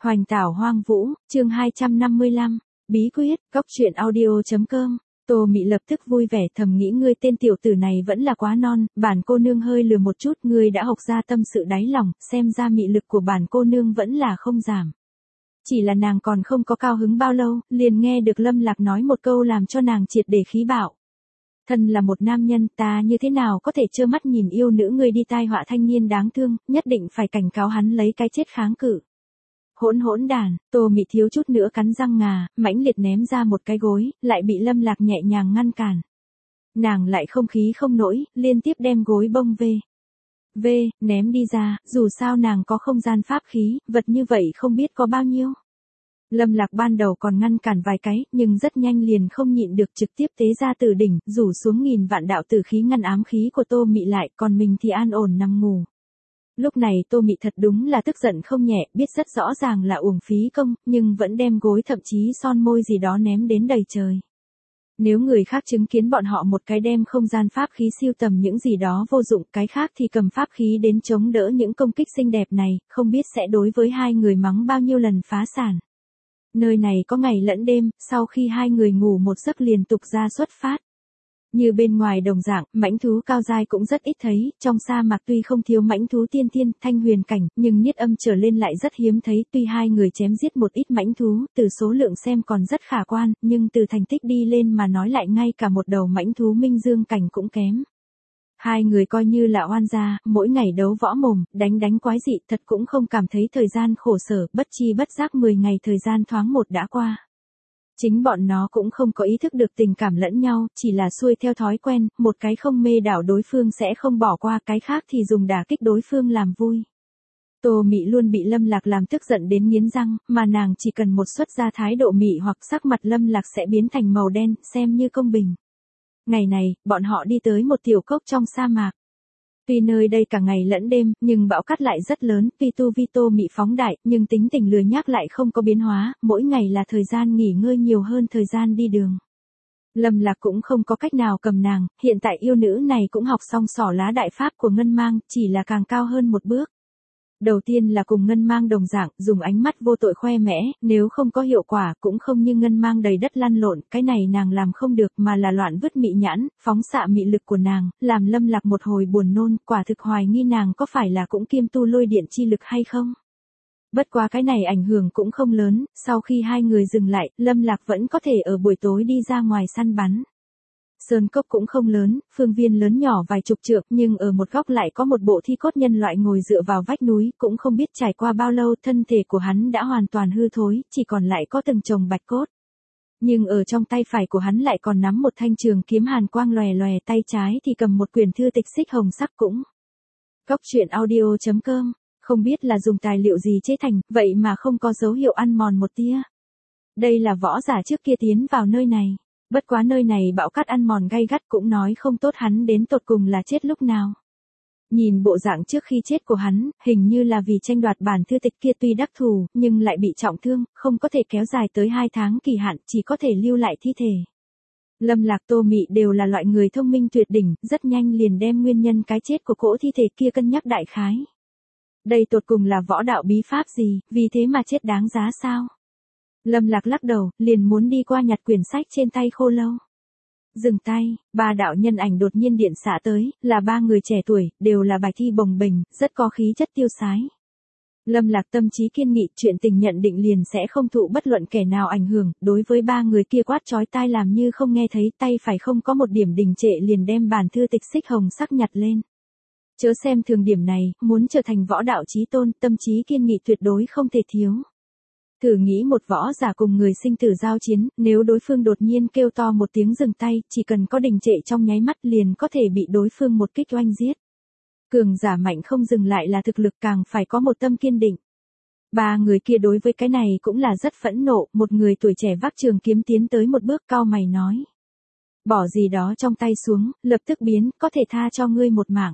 Hoành tảo hoang vũ, chương 255, bí quyết, góc truyện audio.com. Tô Mị lập tức vui vẻ thầm nghĩ ngươi tên tiểu tử này vẫn là quá non, bản cô nương hơi lừa một chút, ngươi đã học ra tâm sự đáy lòng, xem ra mị lực của bản cô nương vẫn là không giảm. Chỉ là nàng còn không có cao hứng bao lâu, liền nghe được Lâm Lạc nói một câu làm cho nàng triệt để khí bạo. Thân là một nam nhân, ta như thế nào có thể trơ mắt nhìn yêu nữ ngươi đi tai họa thanh niên đáng thương, nhất định phải cảnh cáo hắn lấy cái chết kháng cự. Hỗn đàn, Tô Mị thiếu chút nữa cắn răng ngà, mãnh liệt ném ra một cái gối, lại bị Lâm Lạc nhẹ nhàng ngăn cản. Nàng lại không khí không nổi, liên tiếp đem gối bông ném đi ra, dù sao nàng có không gian pháp khí, vật như vậy không biết có bao nhiêu. Lâm Lạc ban đầu còn ngăn cản vài cái, nhưng rất nhanh liền không nhịn được trực tiếp tế ra từ đỉnh, rủ xuống nghìn vạn đạo tử khí ngăn ám khí của Tô Mị lại, còn mình thì an ổn nằm ngủ. Lúc này Tô Mị thật đúng là tức giận không nhẹ, biết rất rõ ràng là uổng phí công, nhưng vẫn đem gối thậm chí son môi gì đó ném đến đầy trời. Nếu người khác chứng kiến bọn họ một cái đem không gian pháp khí siêu tầm những gì đó vô dụng, cái khác thì cầm pháp khí đến chống đỡ những công kích xinh đẹp này, không biết sẽ đối với hai người mắng bao nhiêu lần phá sản. Nơi này có ngày lẫn đêm, sau khi hai người ngủ một giấc liên tục ra xuất phát. Như bên ngoài đồng dạng, mãnh thú cao giai cũng rất ít thấy, trong sa mạc tuy không thiếu mãnh thú tiên thiên, thanh huyền cảnh, nhưng niết âm trở lên lại rất hiếm thấy, tuy hai người chém giết một ít mãnh thú, từ số lượng xem còn rất khả quan, nhưng từ thành tích đi lên mà nói lại ngay cả một đầu mãnh thú minh dương cảnh cũng kém. Hai người coi như là oan gia, mỗi ngày đấu võ mồm, đánh quái dị, thật cũng không cảm thấy thời gian khổ sở, bất chi bất giác 10 ngày thời gian thoáng một đã qua. Chính bọn nó cũng không có ý thức được tình cảm lẫn nhau, chỉ là xuôi theo thói quen, một cái không mê đảo đối phương sẽ không bỏ qua, cái khác thì dùng đả kích đối phương làm vui. Tô Mị luôn bị Lâm Lạc làm tức giận đến nghiến răng, mà nàng chỉ cần một xuất ra thái độ mị hoặc sắc mặt Lâm Lạc sẽ biến thành màu đen, xem như công bình. Ngày này, bọn họ đi tới một tiểu cốc trong sa mạc. Tuy nơi đây cả ngày lẫn đêm, nhưng bão cát lại rất lớn, tuy tu vi Tô Mị phóng đại, nhưng tính tình lười nhác lại không có biến hóa, mỗi ngày là thời gian nghỉ ngơi nhiều hơn thời gian đi đường. Lâm Lạc cũng không có cách nào cầm nàng, hiện tại yêu nữ này cũng học xong xỏ lá đại pháp của Ngân Mang, chỉ là càng cao hơn một bước. Đầu tiên là cùng Ngân Mang đồng dạng, dùng ánh mắt vô tội khoe mẽ, nếu không có hiệu quả cũng không như Ngân Mang đầy đất lăn lộn, cái này nàng làm không được mà là loạn vứt mị nhãn, phóng xạ mị lực của nàng, làm Lâm Lạc một hồi buồn nôn, quả thực hoài nghi nàng có phải là cũng kiêm tu lôi điện chi lực hay không. Bất quá cái này ảnh hưởng cũng không lớn, sau khi hai người dừng lại, Lâm Lạc vẫn có thể ở buổi tối đi ra ngoài săn bắn. Sơn cốc cũng không lớn, phương viên lớn nhỏ vài chục trượng, nhưng ở một góc lại có một bộ thi cốt nhân loại ngồi dựa vào vách núi, cũng không biết trải qua bao lâu thân thể của hắn đã hoàn toàn hư thối, chỉ còn lại có từng chồng bạch cốt. Nhưng ở trong tay phải của hắn lại còn nắm một thanh trường kiếm hàn quang lòe lòe, tay trái thì cầm một quyển thư tịch xích hồng sắc cũng. Góc truyện audio.com, không biết là dùng tài liệu gì chế thành, vậy mà không có dấu hiệu ăn mòn một tia. Đây là võ giả trước kia tiến vào nơi này. Bất quá nơi này bão cát ăn mòn gay gắt cũng nói không tốt hắn đến tột cùng là chết lúc nào. Nhìn bộ dạng trước khi chết của hắn, hình như là vì tranh đoạt bản thư tịch kia tuy đắc thù, nhưng lại bị trọng thương, không có thể kéo dài tới 2 tháng kỳ hạn, chỉ có thể lưu lại thi thể. Lâm Lạc Tô Mị đều là loại người thông minh tuyệt đỉnh, rất nhanh liền đem nguyên nhân cái chết của cỗ thi thể kia cân nhắc đại khái. Đây tột cùng là võ đạo bí pháp gì, vì thế mà chết đáng giá sao? Lâm Lạc lắc đầu, liền muốn đi qua nhặt quyển sách trên tay Khô Lâu. Dừng tay, 3 đạo nhân ảnh đột nhiên điện xạ tới, là 3 người trẻ tuổi, đều là bài thi bồng bềnh, rất có khí chất tiêu sái. Lâm Lạc tâm trí kiên nghị, chuyện tình nhận định liền sẽ không thụ bất luận kẻ nào ảnh hưởng, đối với 3 người kia quát chói tai làm như không nghe thấy, tay phải không có một điểm đình trệ liền đem bản thư tịch xích hồng sắc nhặt lên. Chớ xem thường điểm này, muốn trở thành võ đạo chí tôn, tâm trí kiên nghị tuyệt đối không thể thiếu. Thử nghĩ một võ giả cùng người sinh tử giao chiến, nếu đối phương đột nhiên kêu to một tiếng dừng tay, chỉ cần có đình trệ trong nháy mắt liền có thể bị đối phương một kích oanh giết. Cường giả mạnh không dừng lại là thực lực, càng phải có một tâm kiên định. 3 người kia đối với cái này cũng là rất phẫn nộ, một người tuổi trẻ vác trường kiếm tiến tới một bước cau mày nói. Bỏ gì đó trong tay xuống, lập tức biến, có thể tha cho ngươi một mạng.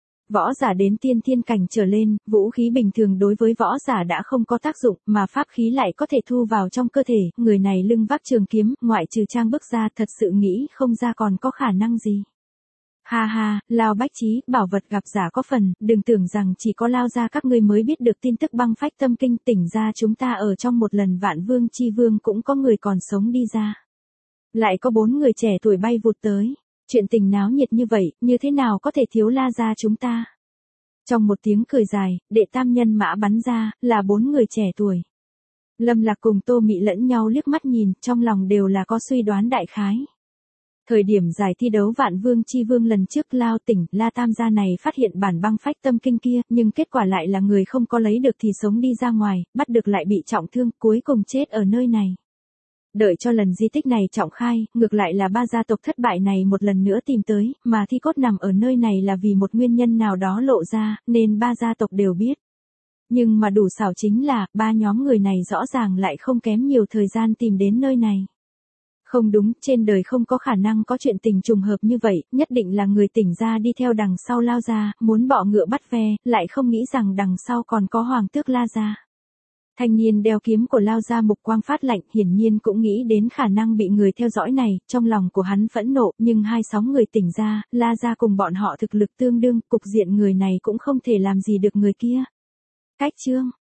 Võ giả đến tiên thiên cảnh trở lên, vũ khí bình thường đối với võ giả đã không có tác dụng, mà pháp khí lại có thể thu vào trong cơ thể, người này lưng vác trường kiếm, ngoại trừ trang bức ra thật sự nghĩ không ra còn có khả năng gì. Ha ha, Lao Bách Chí, bảo vật gặp giả có phần, đừng tưởng rằng chỉ có Lao gia các ngươi mới biết được tin tức băng phách tâm kinh, tỉnh ra chúng ta ở trong một lần Vạn Vương chi vương cũng có người còn sống đi ra. Lại có 4 người trẻ tuổi bay vụt tới, chuyện tình náo nhiệt như vậy, như thế nào có thể thiếu La gia chúng ta. Trong một tiếng cười dài, đệ tam nhân mã bắn ra, là 4 người trẻ tuổi. Lâm Lạc cùng Tô Mị lẫn nhau liếc mắt nhìn, trong lòng đều là có suy đoán đại khái. Thời điểm giải thi đấu Vạn Vương chi vương lần trước Lao tỉnh, La Tam gia này phát hiện bản băng phách tâm kinh kia, nhưng kết quả lại là người không có lấy được thì sống đi ra ngoài, bắt được lại bị trọng thương, cuối cùng chết ở nơi này. Đợi cho lần di tích này trọng khai, ngược lại là 3 gia tộc thất bại này một lần nữa tìm tới, mà thi cốt nằm ở nơi này là vì một nguyên nhân nào đó lộ ra, nên 3 gia tộc đều biết. Nhưng mà đủ xảo chính là, 3 nhóm người này rõ ràng lại không kém nhiều thời gian tìm đến nơi này. Không đúng, trên đời không có khả năng có chuyện tình trùng hợp như vậy, nhất định là người tỉnh ra đi theo đằng sau Lao gia, muốn bọ ngựa bắt ve, lại không nghĩ rằng đằng sau còn có hoàng tước La gia. Thanh niên đeo kiếm của Lao gia mục quang phát lạnh, hiển nhiên cũng nghĩ đến khả năng bị người theo dõi này, trong lòng của hắn phẫn nộ, nhưng 26 người tỉnh ra, La gia cùng bọn họ thực lực tương đương, cục diện người này cũng không thể làm gì được người kia. Cách chương